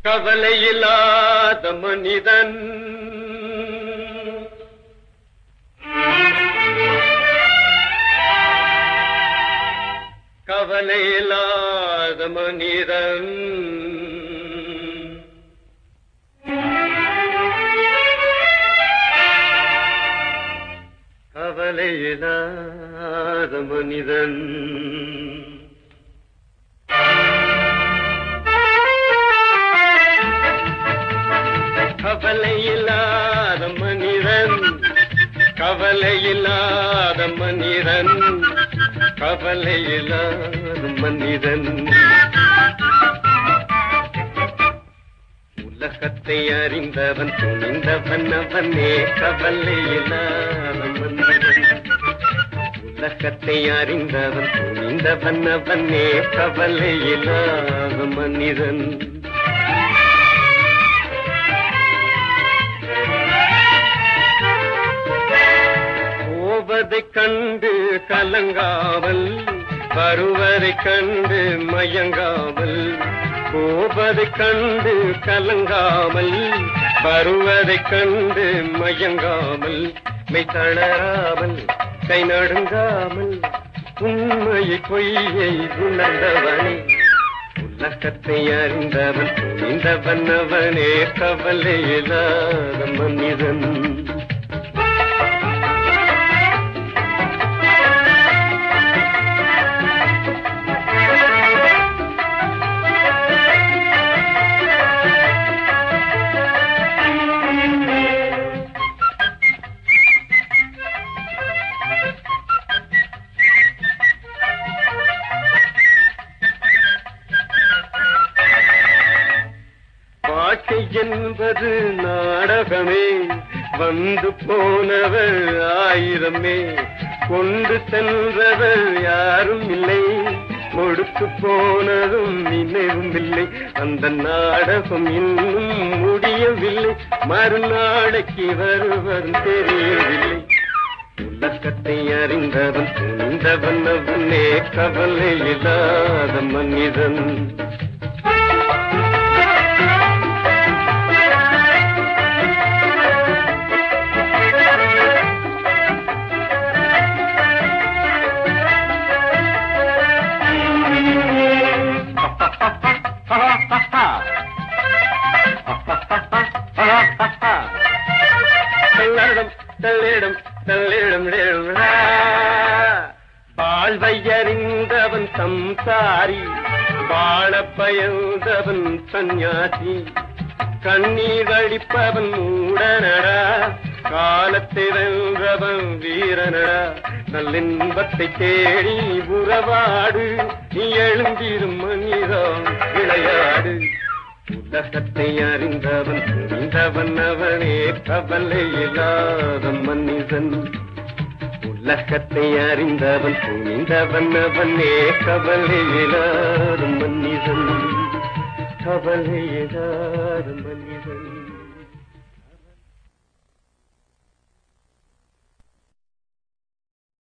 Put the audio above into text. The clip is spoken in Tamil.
கவலையில்லாத மனிதன் கவலையில்லாத மனிதன் கவலையில்லாத மனிதன் கவலையில்லாத மனிதன் கவலையில்லாத மனிதன் கவலையில்லாத மனிதன் உலகத்தை அறிந்தவன் துணிந்தவன் அவனே கவலையில்லாத மனிதன் உலகத்தை அறிந்தவன் துணிந்தவன் அவனே கவலையில்லாத மனிதன் போவதைக் கண்டு கலங்காமல் வருவதைக் கண்டு மயங்காமல் போவதைக் கண்டு கலங்காமல் வருவதைக் கண்டு மயங்காமல் மெய் தளராமல் கை நடுங்காமல் உண்மையை பொய்யை உணர்ந்தவனே உலகத்தை அறிந்தவன் துணிந்தவன் அவனே கவலையில்லாத மனிதன் வாழ்க்கை என்பது நாடகமே வந்து போனவர் ஆயிரமே கொண்டு சென்றவர் யாரும் இல்லை கொடுத்து போனதும் நினைவும் இல்லை அந்த நாடகம் இன்னும் முடியவில்லை மறுநாளைக்கு வருவர் தெரியவில்லை உலகத்தை அறிந்தவன் துணிந்தவன் அவனே கவலையில்லாத மனிதன் வாழ்வையறிந்தவன் சம்சாரி வாழ பயந்தவன் சந்நியாசி கண்ணீர் அடிப்பவன் மூடனடா காலத்தை வென்றவன் வீரனடா நல்லின்பத்தை தேடி உறவாடு நீ எழுந்திரும் மனிதா விளையாடு உலகத்தை அறிந்தவன் புரிந்தவன் அவனே கவலையில்லாத மனிதன் உலகத்தை அறிந்தவன் புரிந்தவன் அவனே கவலையில்லாத மனிதன் கவலையில்லாத மனிதன்